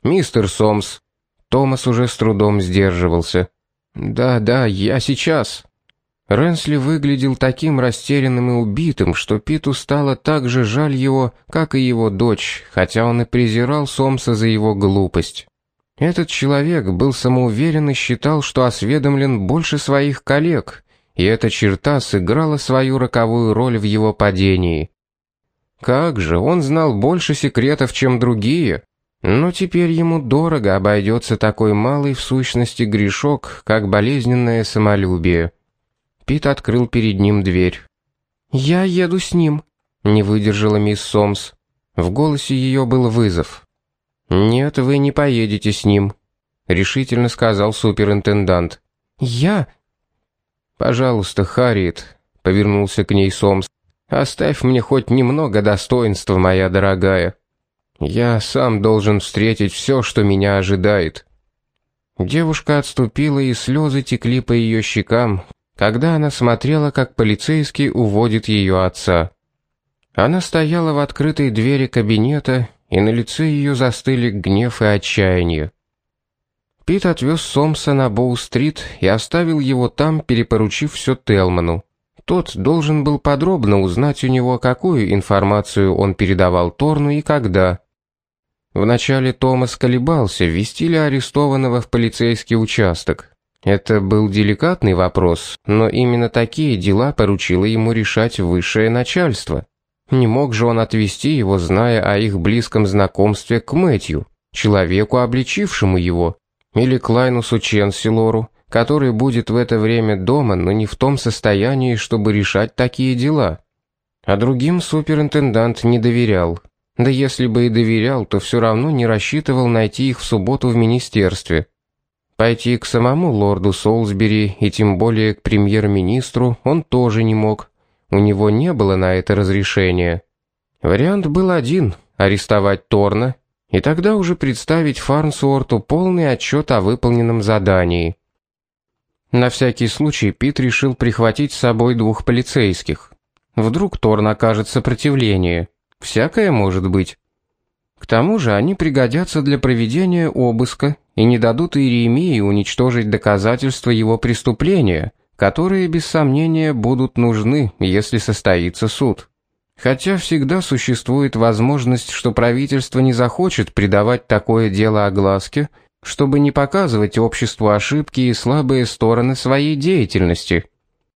«Мистер Сомс». Томас уже с трудом сдерживался. «Да, я сейчас». Ренсли выглядел таким растерянным и убитым, что Питу стало так же жаль его, как и его дочь, хотя он и презирал Сомса за его глупость. Этот человек был самоуверен и считал, что осведомлен больше своих коллег, и эта черта сыграла свою роковую роль в его падении. Как же, он знал больше секретов, чем другие, но теперь ему дорого обойдется такой малый в сущности грешок, как болезненное самолюбие. Пит открыл перед ним дверь. «Я еду с ним», — не выдержала мисс Сомс. В голосе ее был вызов. «Нет, вы не поедете с ним», — решительно сказал суперинтендант. «Я...» «Пожалуйста, Харриет», — повернулся к ней Сомс, — «оставь мне хоть немного достоинства, моя дорогая. Я сам должен встретить все, что меня ожидает». Девушка отступила, и слезы текли по ее щекам, когда она смотрела, как полицейский уводит ее отца. Она стояла в открытой двери кабинета, и на лице ее застыли гнев и отчаяние. Пит отвез Сомса на Боу-стрит и оставил его там, перепоручив все Телману. Тот должен был подробно узнать у него, какую информацию он передавал Торну и когда. Вначале Томас колебался, ввести ли арестованного в полицейский участок. Это был деликатный вопрос, но именно такие дела поручило ему решать высшее начальство. Не мог же он отвести его, зная о их близком знакомстве, к Мэтью, человеку, обличившему его, или к Лайнусу Ченсилору, который будет в это время дома, но не в том состоянии, чтобы решать такие дела. А другим суперинтендант не доверял. Да если бы и доверял, то все равно не рассчитывал найти их в субботу в министерстве. Пойти к самому лорду Солсбери и тем более к премьер-министру он тоже не мог. У него не было на это разрешения. Вариант был один — арестовать Торна, и тогда уже представить Фарнсуорту полный отчет о выполненном задании. На всякий случай Пит решил прихватить с собой 2 полицейских. Вдруг Торн окажет сопротивление. Всякое может быть. К тому же они пригодятся для проведения обыска и не дадут Иеремии уничтожить доказательства его преступления, которые, без сомнения, будут нужны, если состоится суд. Хотя всегда существует возможность, что правительство не захочет придавать такое дело огласке, чтобы не показывать обществу ошибки и слабые стороны своей деятельности.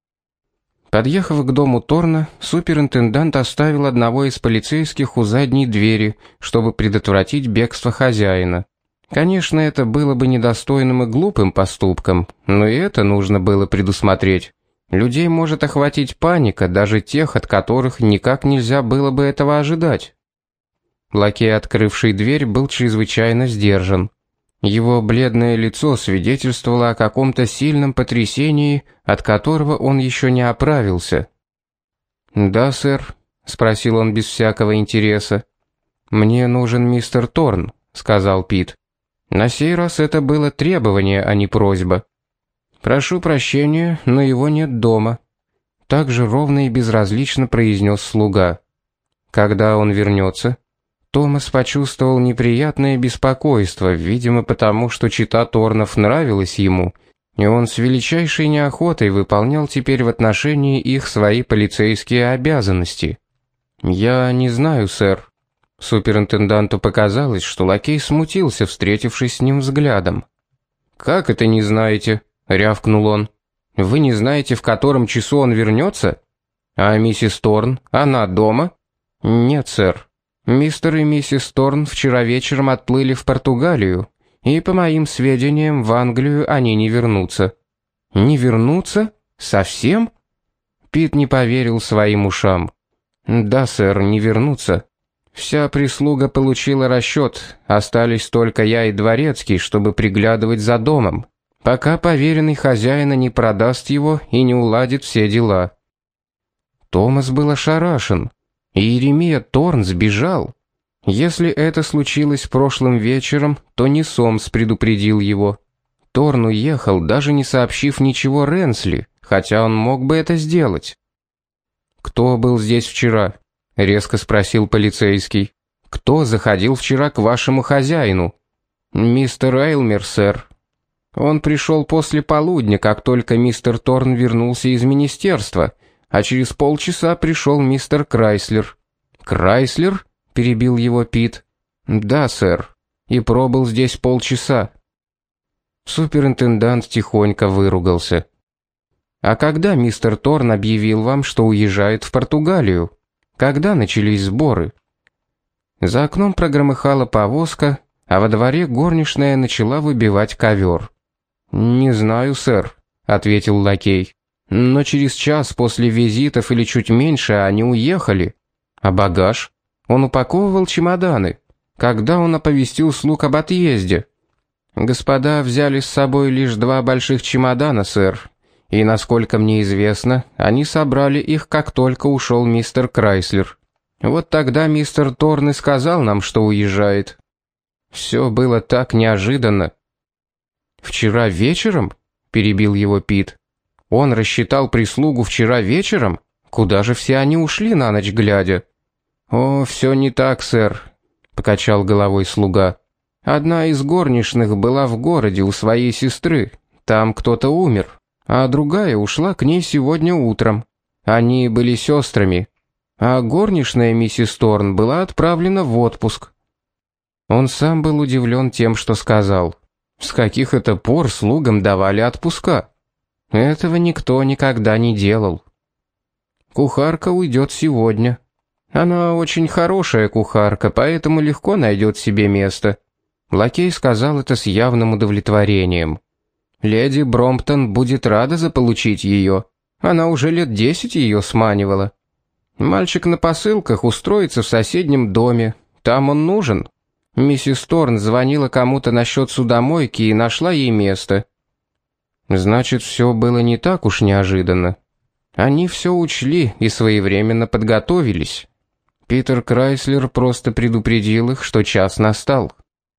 Подъехав к дому Торна, суперинтендант оставил одного из полицейских у задней двери, чтобы предотвратить бегство хозяина. Конечно, это было бы недостойным и глупым поступком, но и это нужно было предусмотреть. Людей может охватить паника, даже тех, от которых никак нельзя было бы этого ожидать. Лакей, открывший дверь, был чрезвычайно сдержан. Его бледное лицо свидетельствовало о каком-то сильном потрясении, от которого он еще не оправился. «Да, сэр», — спросил он без всякого интереса. «Мне нужен мистер Торн», — сказал Пит. На сей раз это было требование, а не просьба. «Прошу прощения, но его нет дома», — так же ровно и безразлично произнес слуга. «Когда он вернется?» Томас почувствовал неприятное беспокойство, видимо, потому что чета Торнов нравилась ему, и он с величайшей неохотой выполнял теперь в отношении их свои полицейские обязанности. «Я не знаю, сэр». Суперинтенданту показалось, что лакей смутился, встретившись с ним взглядом. «Как это не знаете?» — рявкнул он. «Вы не знаете, в котором часу он вернется? А миссис Торн, она дома?» «Нет, сэр. Мистер и миссис Торн вчера вечером отплыли в Португалию, и, по моим сведениям, в Англию они не вернутся». «Не вернутся? Совсем?» Пит не поверил своим ушам. «Да, сэр, не вернутся. Вся прислуга получила расчет, остались только я и дворецкий, чтобы приглядывать за домом, пока поверенный хозяина не продаст его и не уладит все дела». Томас был ошарашен. Иеремия Торн сбежал. Если это случилось прошлым вечером, то не Сомс предупредил его. Торн уехал, даже не сообщив ничего Ренсли, хотя он мог бы это сделать. «Кто был здесь вчера?» — резко спросил полицейский. «Кто заходил вчера к вашему хозяину?» «Мистер Эйлмер, сэр. Он пришел после полудня, как только мистер Торн вернулся из министерства, а через полчаса пришел мистер Крайслер». «Крайслер?» — перебил его Пит. «Да, сэр. И пробыл здесь полчаса». Суперинтендант тихонько выругался. «А когда мистер Торн объявил вам, что уезжает в Португалию? Когда начались сборы?» За окном прогромыхала повозка, а во дворе горничная начала выбивать ковер. «Не знаю, сэр», — ответил лакей. «Но через час после визитов или чуть меньше они уехали. А багаж? Он упаковывал чемоданы. Когда он оповестил слуг об отъезде?» «Господа взяли с собой лишь 2 больших чемодана, сэр. И, насколько мне известно, они собрали их, как только ушел мистер Крайслер. Вот тогда мистер Торн и сказал нам, что уезжает. Все было так неожиданно». «Вчера вечером?» — перебил его Пит. «Он рассчитал прислугу вчера вечером? Куда же все они ушли на ночь глядя?» «О, все не так, сэр», — покачал головой слуга. «Одна из горничных была в городе у своей сестры. Там кто-то умер, а другая ушла к ней сегодня утром. Они были сестрами. А горничная миссис Торн была отправлена в отпуск». Он сам был удивлен тем, что сказал. С каких это пор слугам давали отпуска? Этого никто никогда не делал. «Кухарка уйдет сегодня. Она очень хорошая кухарка, поэтому легко найдет себе место». Лакей сказал это с явным удовлетворением. «Леди Бромптон будет рада заполучить ее. Она уже лет 10 ее сманивала. Мальчик на посылках устроится в соседнем доме. Там он нужен. Миссис Торн звонила кому-то насчет судомойки и нашла ей место». Значит, все было не так уж неожиданно. Они все учли и своевременно подготовились. Питер Крайслер просто предупредил их, что час настал.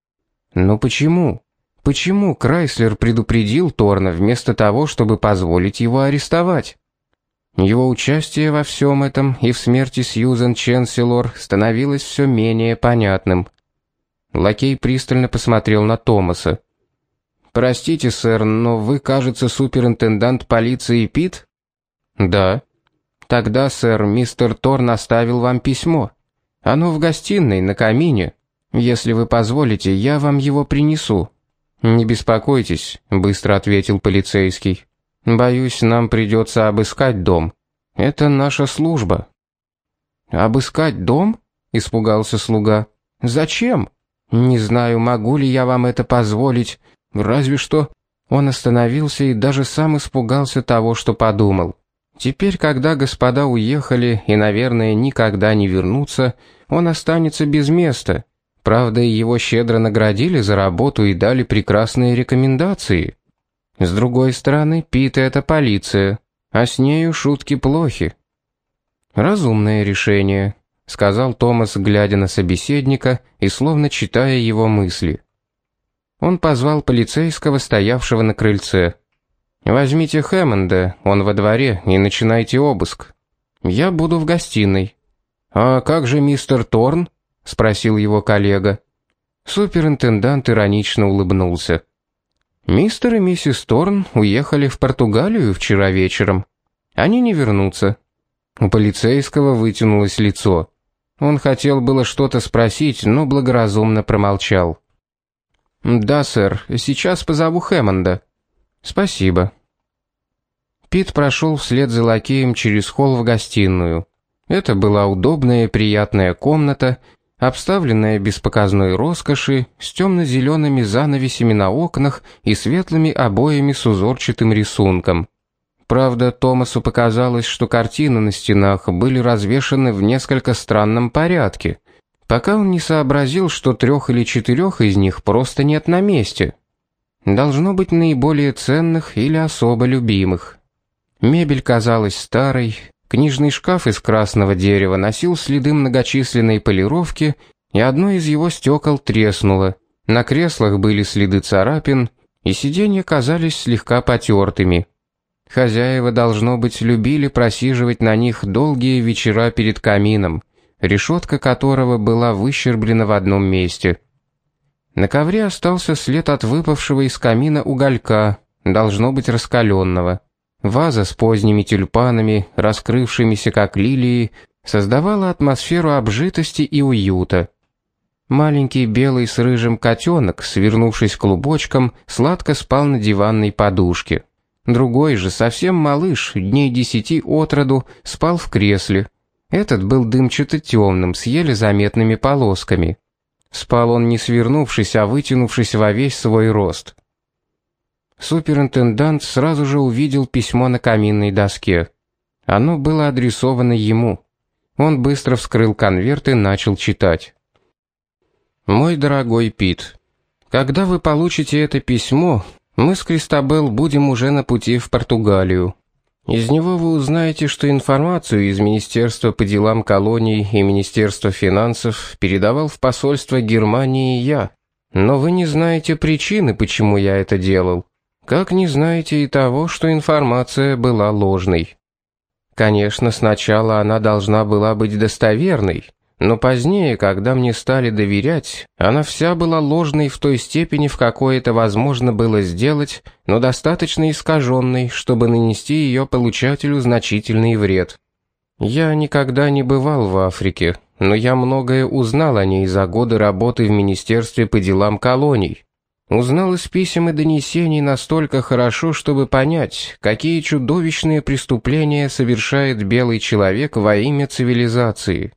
Но почему? Почему Крайслер предупредил Торна вместо того, чтобы позволить его арестовать? Его участие во всем этом и в смерти Сьюзен Ченселор становилось все менее понятным. Лакей пристально посмотрел на Томаса. «Простите, сэр, но вы, кажется, суперинтендант полиции Пит?» «Да». «Тогда, сэр, мистер Торн оставил вам письмо. Оно в гостиной, на камине. Если вы позволите, я вам его принесу». «Не беспокойтесь», — быстро ответил полицейский. «Боюсь, нам придется обыскать дом. Это наша служба». «Обыскать дом?» — испугался слуга. «Зачем? Не знаю, могу ли я вам это позволить. Разве что...» Он остановился и даже сам испугался того, что подумал. Теперь, когда господа уехали и, наверное, никогда не вернутся, он останется без места. Правда, его щедро наградили за работу и дали прекрасные рекомендации. С другой стороны, Пит — это полиция, а с нею шутки плохи. «Разумное решение», — сказал Томас, глядя на собеседника и словно читая его мысли. Он позвал полицейского, стоявшего на крыльце. «Возьмите Хэммонда, он во дворе, и начинайте обыск. Я буду в гостиной». «А как же мистер Торн?» — спросил его коллега. Суперинтендант иронично улыбнулся. «Мистер и миссис Торн уехали в Португалию вчера вечером. Они не вернутся». У полицейского вытянулось лицо. Он хотел было что-то спросить, но благоразумно промолчал. «Да, сэр, сейчас позову Хэммонда». «Спасибо». Пит прошел вслед за лакеем через холл в гостиную. Это была удобная и приятная комната, обставленная без показной роскоши, с темно-зелеными занавесями на окнах и светлыми обоями с узорчатым рисунком. Правда, Томасу показалось, что картины на стенах были развешаны в несколько странном порядке, пока он не сообразил, что 3 или 4 из них просто нет на месте. Должно быть наиболее ценных или особо любимых. Мебель казалась старой, книжный шкаф из красного дерева носил следы многочисленной полировки, и одно из его стекол треснуло. На креслах были следы царапин, и сиденья казались слегка потертыми. Хозяева, должно быть, любили просиживать на них долгие вечера перед камином, решетка которого была выщерблена в одном месте. На ковре остался след от выпавшего из камина уголька, должно быть раскаленного. Ваза с поздними тюльпанами, раскрывшимися как лилии, создавала атмосферу обжитости и уюта. Маленький белый с рыжим котенок, свернувшись клубочком, сладко спал на диванной подушке. Другой же, совсем малыш, дней 10 от роду, спал в кресле. Этот был дымчато-темным, с еле заметными полосками. Спал он не свернувшись, а вытянувшись во весь свой рост. Суперинтендант сразу же увидел письмо на каминной доске. Оно было адресовано ему. Он быстро вскрыл конверт и начал читать. «Мой дорогой Пит, когда вы получите это письмо, мы с Кристобел будем уже на пути в Португалию. Из него вы узнаете, что информацию из Министерства по делам колоний и Министерства финансов передавал в посольство Германии я. Но вы не знаете причины, почему я это делал. Как не знаете и того, что информация была ложной. Конечно, сначала она должна была быть достоверной, но позднее, когда мне стали доверять, она вся была ложной в той степени, в какой это возможно было сделать, но достаточно искаженной, чтобы нанести ее получателю значительный вред. Я никогда не бывал в Африке, но я многое узнал о ней за годы работы в Министерстве по делам колоний. Узнал из писем и донесений настолько хорошо, чтобы понять, какие чудовищные преступления совершает белый человек во имя цивилизации.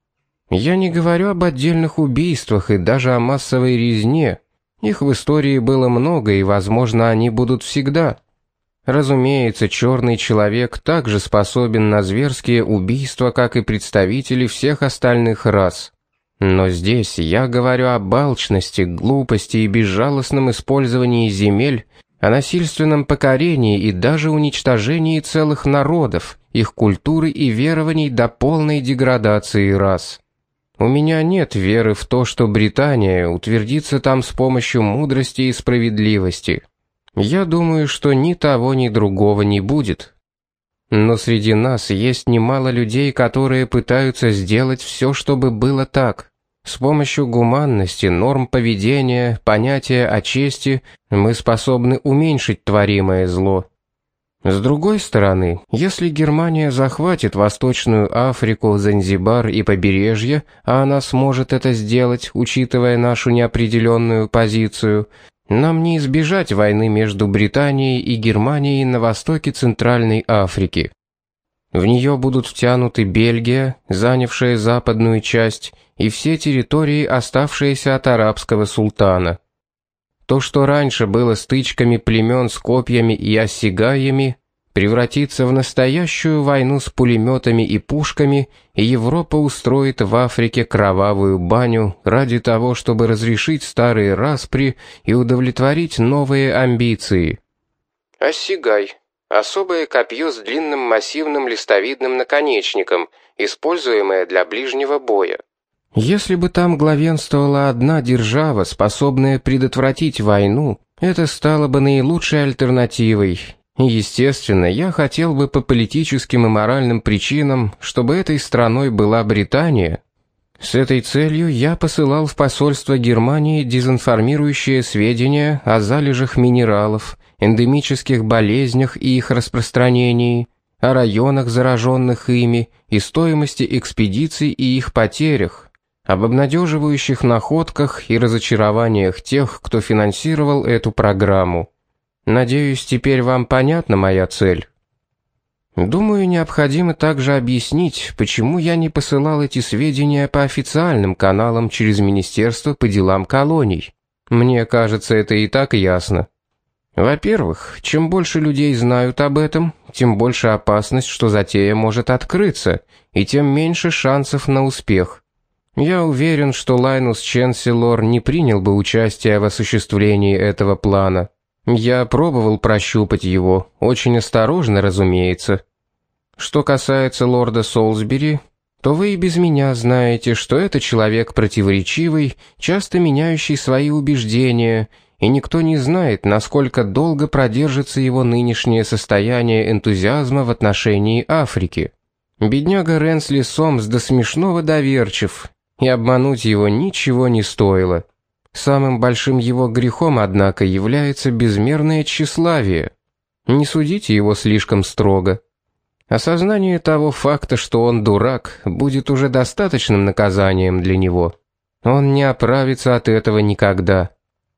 Я не говорю об отдельных убийствах и даже о массовой резне. Их в истории было много, и, возможно, они будут всегда. Разумеется, черный человек также способен на зверские убийства, как и представители всех остальных рас. Но здесь я говорю об алчности, глупости и безжалостном использовании земель, о насильственном покорении и даже уничтожении целых народов, их культуры и верований до полной деградации рас. У меня нет веры в то, что Британия утвердится там с помощью мудрости и справедливости. Я думаю, что ни того, ни другого не будет. Но среди нас есть немало людей, которые пытаются сделать все, чтобы было так. С помощью гуманности, норм поведения, понятия о чести мы способны уменьшить творимое зло. С другой стороны, если Германия захватит Восточную Африку, Занзибар и побережье, а она сможет это сделать, учитывая нашу неопределенную позицию, нам не избежать войны между Британией и Германией на востоке Центральной Африки. В нее будут втянуты Бельгия, занявшая западную часть, и все территории, оставшиеся от арабского султана. То, что раньше было стычками племен с копьями и ассигаями, превратится в настоящую войну с пулеметами и пушками, и Европа устроит в Африке кровавую баню ради того, чтобы разрешить старые распри и удовлетворить новые амбиции. Ассигай – особое копье с длинным массивным листовидным наконечником, используемое для ближнего боя. Если бы там главенствовала одна держава, способная предотвратить войну, это стало бы наилучшей альтернативой. И, естественно, я хотел бы по политическим и моральным причинам, чтобы этой страной была Британия. С этой целью я посылал в посольство Германии дезинформирующие сведения о залежах минералов, эндемических болезнях и их распространении, о районах, зараженных ими, и стоимости экспедиций и их потерях, об обнадеживающих находках и разочарованиях тех, кто финансировал эту программу. Надеюсь, теперь вам понятна моя цель. Думаю, необходимо также объяснить, почему я не посылал эти сведения по официальным каналам через Министерство по делам колоний. Мне кажется, это и так ясно. Во-первых, чем больше людей знают об этом, тем больше опасность, что затея может открыться, и тем меньше шансов на успех. Я уверен, что Лайнус Ченселор не принял бы участие в осуществлении этого плана. Я пробовал прощупать его, очень осторожно, разумеется. Что касается лорда Солсбери, то вы и без меня знаете, что это человек противоречивый, часто меняющий свои убеждения, и никто не знает, насколько долго продержится его нынешнее состояние энтузиазма в отношении Африки. Бедняга Ренсли Сомс до смешного доверчив, и обмануть его ничего не стоило. Самым большим его грехом, однако, является безмерное тщеславие. Не судите его слишком строго. Осознание того факта, что он дурак, будет уже достаточным наказанием для него. Он не оправится от этого никогда.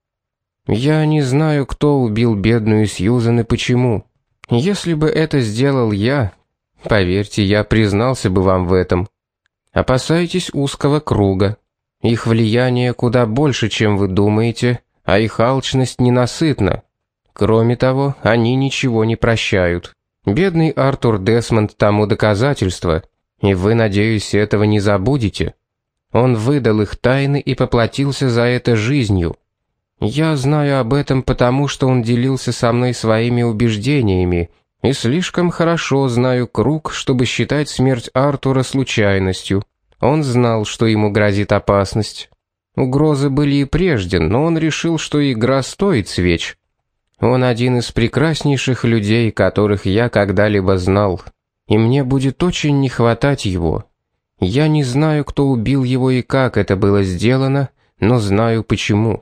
Я не знаю, кто убил бедную Сьюзен и почему. Если бы это сделал я, поверьте, я признался бы вам в этом. Опасайтесь узкого круга. Их влияние куда больше, чем вы думаете, а их алчность ненасытна. Кроме того, они ничего не прощают. Бедный Артур Десмонд тому доказательство, и вы, надеюсь, этого не забудете. Он выдал их тайны и поплатился за это жизнью. Я знаю об этом потому, что он делился со мной своими убеждениями, и слишком хорошо знаю круг, чтобы считать смерть Артура случайностью. Он знал, что ему грозит опасность. Угрозы были и прежде, но он решил, что игра стоит свеч. Он один из прекраснейших людей, которых я когда-либо знал, и мне будет очень не хватать его. Я не знаю, кто убил его и как это было сделано, но знаю почему.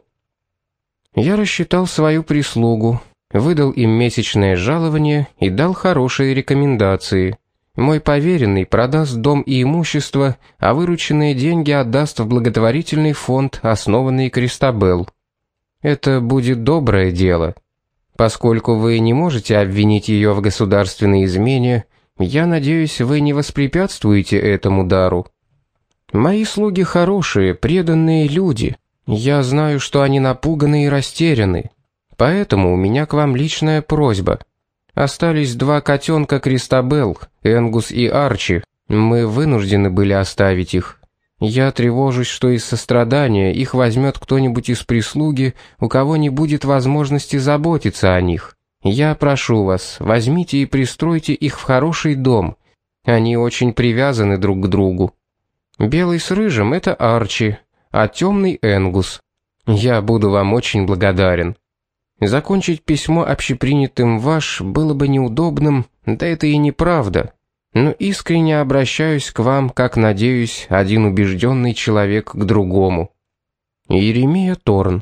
Я рассчитал свою прислугу, выдал им месячное жалование и дал хорошие рекомендации. Мой поверенный продаст дом и имущество, а вырученные деньги отдаст в благотворительный фонд, основанный Кристабел. Это будет доброе дело. Поскольку вы не можете обвинить ее в государственной измене, я надеюсь, вы не воспрепятствуете этому дару. Мои слуги хорошие, преданные люди. Я знаю, что они напуганы и растеряны. Поэтому у меня к вам личная просьба. Остались 2 котенка Кристабел, Энгус и Арчи. Мы вынуждены были оставить их. Я тревожусь, что из сострадания их возьмет кто-нибудь из прислуги, у кого не будет возможности заботиться о них. Я прошу вас, возьмите и пристройте их в хороший дом. Они очень привязаны друг к другу. Белый с рыжим — это Арчи, а темный — Энгус. Я буду вам очень благодарен. Закончить письмо общепринятым ваш было бы неудобным, да это и неправда. Но искренне обращаюсь к вам, как, надеюсь, один убежденный человек к другому. Иеремия Торн.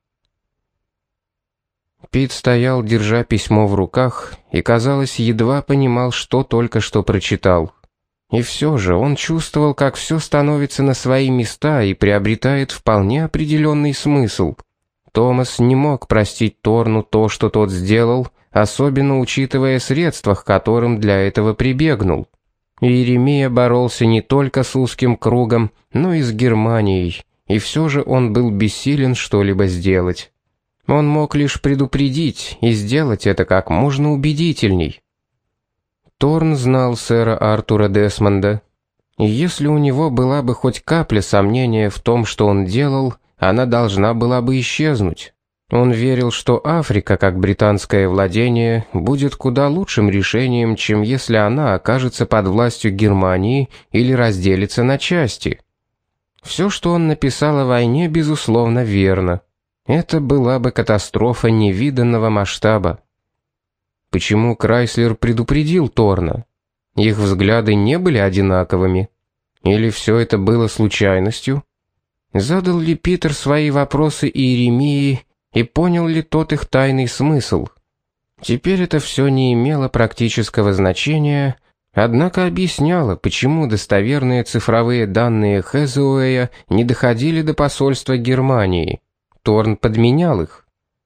Пит стоял, держа письмо в руках, и, казалось, едва понимал, что только что прочитал. И все же он чувствовал, как все становится на свои места и приобретает вполне определенный смысл. Томас не мог простить Торну то, что тот сделал, особенно учитывая средства, к которым для этого прибегнул. Иеремия боролся не только с узким кругом, но и с Германией, и все же он был бессилен что-либо сделать. Он мог лишь предупредить и сделать это как можно убедительней. Торн знал сэра Артура Десмонда, и если у него была бы хоть капля сомнения в том, что он делал, она должна была бы исчезнуть. Он верил, что Африка, как британское владение, будет куда лучшим решением, чем если она окажется под властью Германии или разделится на части. Все, что он написал о войне, безусловно, верно. Это была бы катастрофа невиданного масштаба. Почему Крайслер предупредил Торна? Их взгляды не были одинаковыми? Или все это было случайностью? Задал ли Питер свои вопросы Иеремии, и понял ли тот их тайный смысл? Теперь это все не имело практического значения, однако объясняло, почему достоверные цифровые данные Хэзуэя не доходили до посольства Германии. Торн подменял их.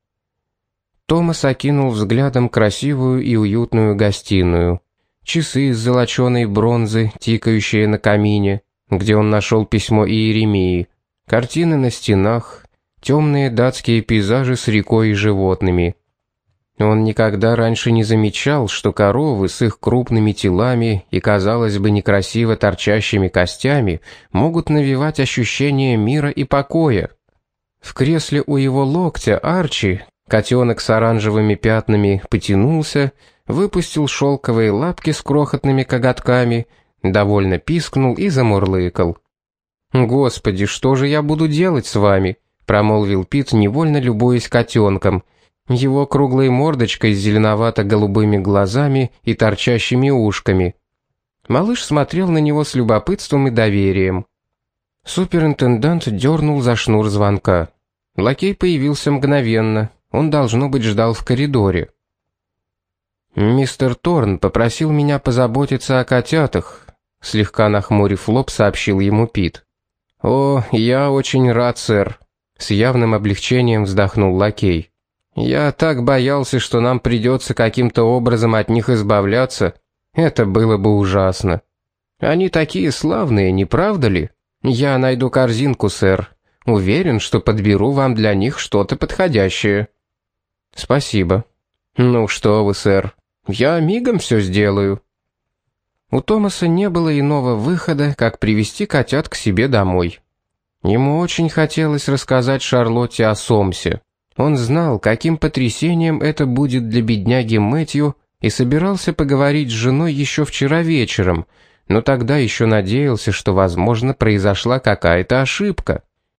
Томас окинул взглядом красивую и уютную гостиную. Часы из золоченой бронзы, тикающие на камине, где он нашел письмо Иеремии, картины на стенах, темные датские пейзажи с рекой и животными. Он никогда раньше не замечал, что коровы с их крупными телами и, казалось бы, некрасиво торчащими костями могут навевать ощущение мира и покоя. В кресле у его локтя Арчи, котенок с оранжевыми пятнами, потянулся, выпустил шелковые лапки с крохотными коготками, довольно пискнул и замурлыкал. «Господи, что же я буду делать с вами?» — промолвил Пит, невольно любуясь котенком, его круглой мордочкой с зеленовато-голубыми глазами и торчащими ушками. Малыш смотрел на него с любопытством и доверием. Суперинтендант дернул за шнур звонка. Лакей появился мгновенно. Он, должно быть, ждал в коридоре. «Мистер Торн попросил меня позаботиться о котятах», — слегка нахмурив лоб, сообщил ему Пит. «О, я очень рад, сэр», — с явным облегчением вздохнул лакей. «Я так боялся, что нам придется каким-то образом от них избавляться. Это было бы ужасно. Они такие славные, не правда ли? Я найду корзинку, сэр. Уверен, что подберу вам для них что-то подходящее». «Спасибо». «Ну что вы, сэр, я мигом все сделаю». У Томаса не было иного выхода, как привести котят к себе домой. Ему очень хотелось рассказать Шарлотте о Сомсе. Он знал, каким потрясением это будет для бедняги Мэтью, и собирался поговорить с женой еще вчера вечером, но тогда еще надеялся, что, возможно, произошла какая-то ошибка.